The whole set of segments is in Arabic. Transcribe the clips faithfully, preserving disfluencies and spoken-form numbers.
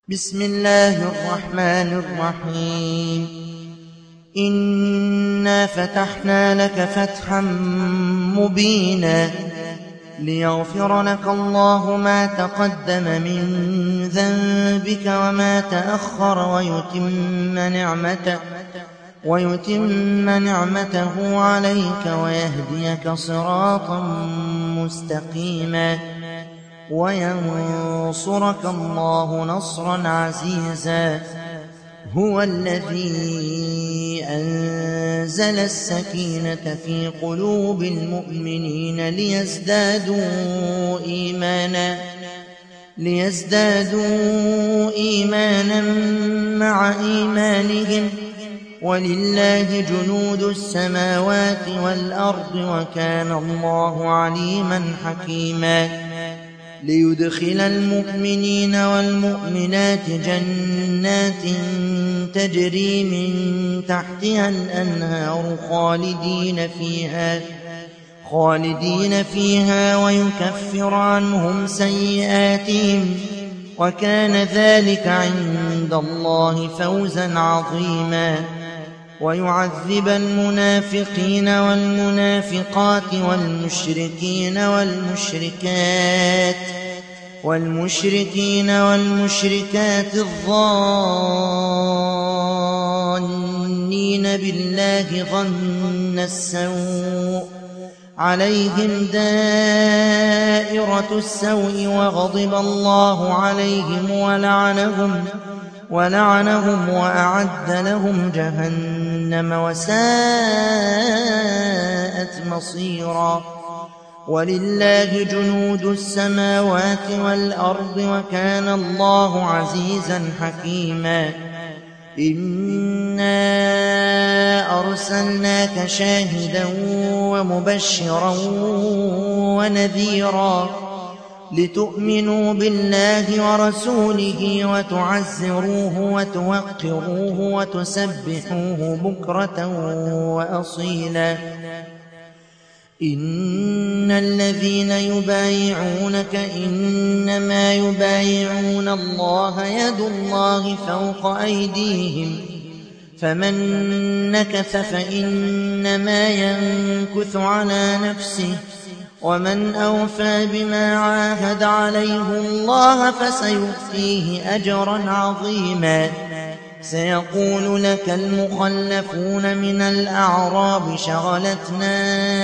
بسم الله الرحمن الرحيم إنا فتحنا لك فتحا مبينا ليغفر لك الله ما تقدم من ذنبك وما تأخر ويتم نعمته, ويتم نعمته عليك ويهديك صراطا مستقيما وينصرك الله نصرا عزيزا. هو الذي أنزل السكينة في قلوب المؤمنين ليزدادوا إيمانا ليزدادوا إيمانا مع إيمانهم ولله جنود السماوات والأرض وكان الله عليما حكيما. ليدخل المؤمنين والمؤمنات جنات تجري من تحتها الأنهار خالدين فيها خالدين فيها ويكفر عنهم سيئاتهم وكان ذلك عند الله فوزا عظيما. ويعذب المنافقين والمنافقات والمشركين والمشركات والمشركين والمشركات الظانين بالله ظن السوء عليهم دائرة السوء وغضب الله عليهم ولعنهم ولعنهم وأعد لهم جهنم وساءت مصيرا. ولله جنود السماوات والأرض وكان الله عزيزا حكيما. إنا أرسلناك شاهدا ومبشرا ونذيرا لتؤمنوا بالله ورسوله وتعزروه وتوقروه وتسبحوه بكرة وأصيلا. إن الذين يبايعونك إنما يبايعون الله يد الله فوق أيديهم فمن نكث فإنما ينكث على نفسه ومن أوفى بما عاهد عليه الله فسيؤتيه أجرا عظيما. سيقول لك المخلفون من الأعراب شغلتنا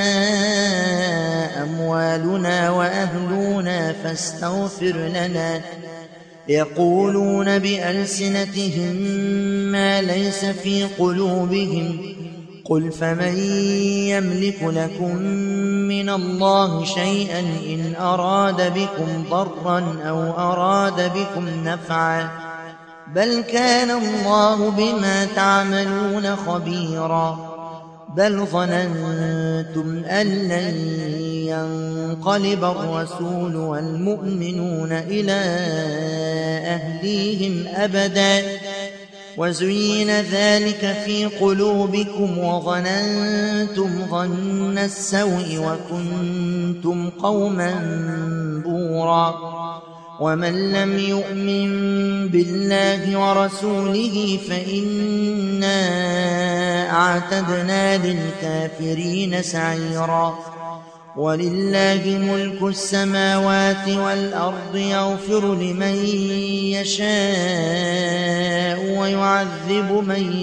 أموالنا وأهلنا فاستغفر لنا يقولون بألسنتهم ما ليس في قلوبهم قل فمن يملك لكم من الله شيئا إن أراد بكم ضرا أو أراد بكم نفعا بل كان الله بما تعملون خبيرا. بل ظننتم أن لن ينقلب الرسول والمؤمنون إلى أهليهم أبدا وزين ذلك في قلوبكم وظننتم ظن السوء وكنتم قوما بورا. ومن لم يؤمن بالله ورسوله فإنا أعتدنا للكافرين سعيرا. ولله ملك السماوات والأرض يغفر لمن يشاء ويعذب من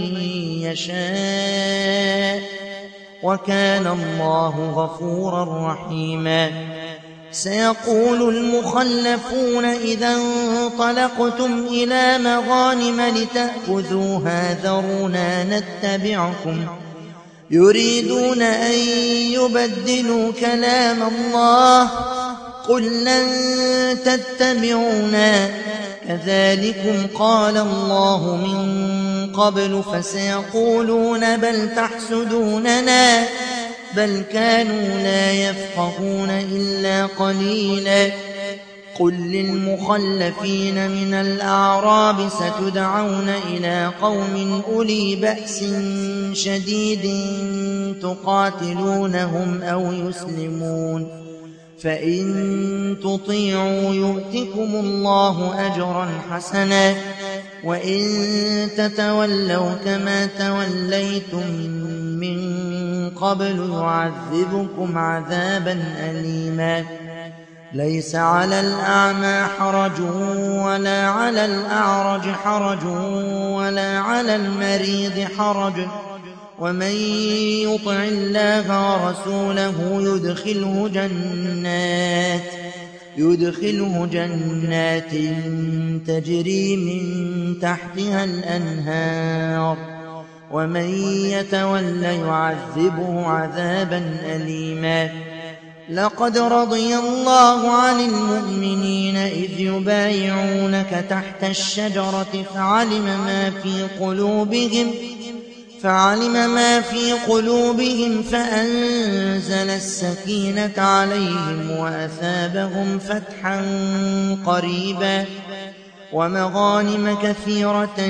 يشاء وكان الله غفورا رحيما. سيقول المخلفون إذا انطلقتم إلى مغانم لتأخذوها ذرونا نتبعكم يريدون أن يبدلوا كلام الله قل لن تتبعونا كذلكم قال الله من قبل فسيقولون بل تحسدوننا بل كانوا لا يفقهون إلا قليلا. قل للمخلفين من الأعراب ستدعون إلى قوم أولي بأس شديد تقاتلونهم أو يسلمون فإن تطيعوا يؤتكم الله أجرا حسنا وإن تتولوا كما توليتم من قبل يعذبكم عذابا أليما ليس على الأعمى حرج ولا على الأعرج حرج ولا على المريض حرج ومن يطع الله ورسوله يدخله جنات يدخله جنات تجري من تحتها الأنهار ومن يتول يعذبه عذابا أليما لقد رضي الله عن المؤمنين إذ يبايعونك تحت الشجرة فعلم ما في قلوبهم فعلم ما في قلوبهم فأنزل السكينة عليهم وأثابهم فتحا قريبا ومغانم كثيرة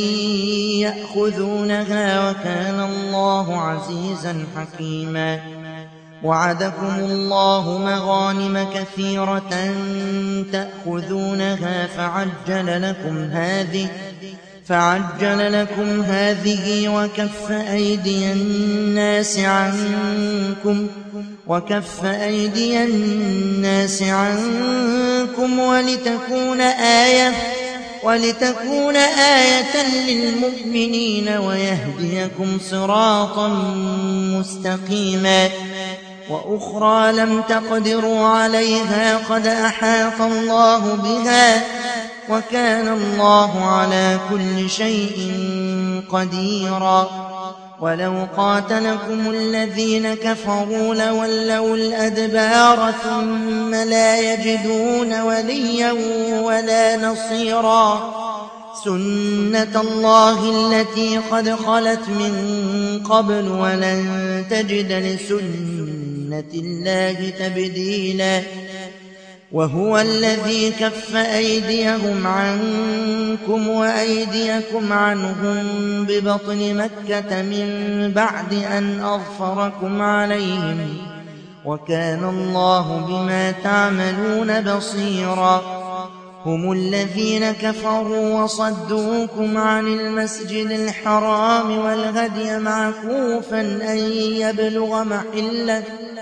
يأخذونها وكان الله عزيزا حكيما وعدكم الله مغانم كثيرة تأخذونها فعجل لكم هذه فعجل لكم هذه وكف أيدي الناس عنكم وكف أيدي الناس عنكم ولتكون آية ولتكون آية للمؤمنين ويهديكم صراطا مستقيما وأخرى لم تقدروا عليها قد أحاط الله بها وكان الله على كل شيء قديرا ولو قاتلكم الذين كفروا لولوا الأدبار ثم لا يجدون وليا ولا نصيرا سنة الله التي قد خلت من قبل ولن تجد لسنة الله تبديلا وهو الذي كف أيديهم عنكم وأيديكم عنهم ببطن مكة من بعد أن أظفركم عليهم وكان الله بما تعملون بصيرا هم الذين كفروا وصدوكم عن المسجد الحرام والهدي معكوفا أن يبلغ محله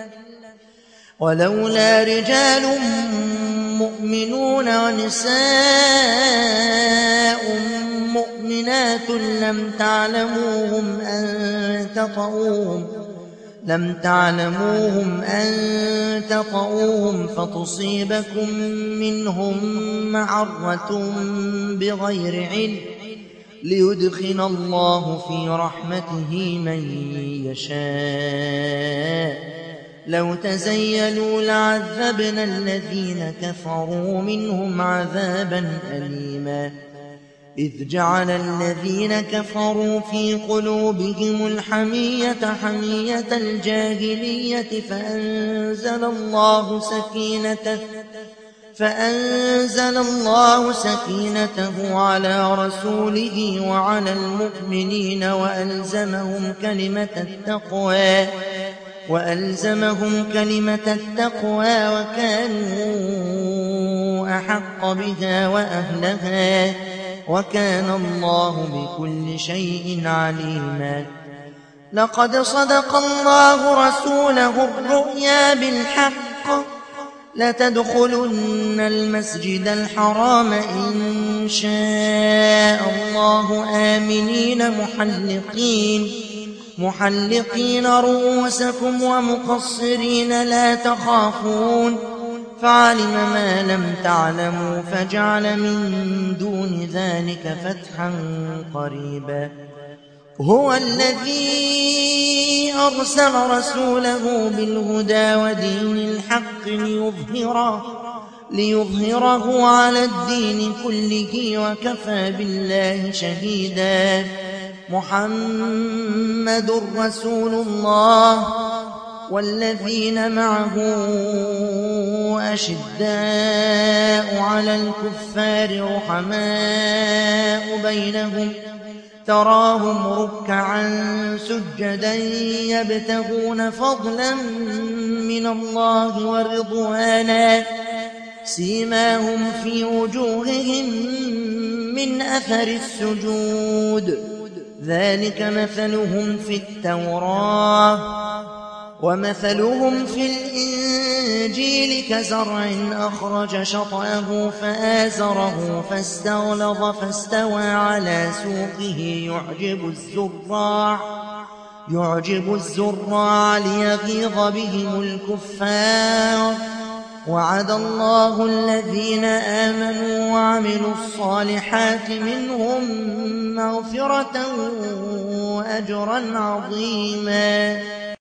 ولولا رجال مؤمنون ونساء مؤمنات لم تعلموهم أن تطؤوهم لم تعلموهم أن تطؤوهم فتصيبكم منهم معرة بغير علم ليدخل الله في رحمته من يشاء لو تزيلوا لعذبنا الذين كفروا منهم عذابا أليما إذ جعل الذين كفروا في قلوبهم الحمية حمية الجاهلية فأنزل الله سكينته فأنزل الله سكينته على رسوله وعلى المؤمنين وألزمهم كلمة التقوى وألزمهم كلمة التقوى وكانوا أحق بها وأهلها وكان الله بكل شيء عليما لقد صدق الله رسوله الرؤيا بالحق لتدخلن المسجد الحرام إن شاء الله آمنين محلقين محلقين رؤوسكم ومقصرين لا تخافون فعلم ما لم تعلموا فجعل من دون ذلك فتحا قريبا هو الذي أرسل رسوله بالهدى ودين الحق ليظهره ليظهره على الدين كله وكفى بالله شهيدا محمد رسول الله والذين معه أشداء على الكفار رحماء بينهم تراهم ركعا سجدا يبتغون فضلا من الله ورضوانا سيماهم في وجوههم من أثر السجود ذلك مثلهم في التوراة ومثلهم في الإنجيل كزرع أخرج شطأه فآزره فاستغلظ فاستوى على سوقه يعجب الزراع يعجب الزراع ليغيظ بهم الكفار وعد الله الذين آمنوا وعملوا الصالحات منهم مغفرة وأجرا عظيما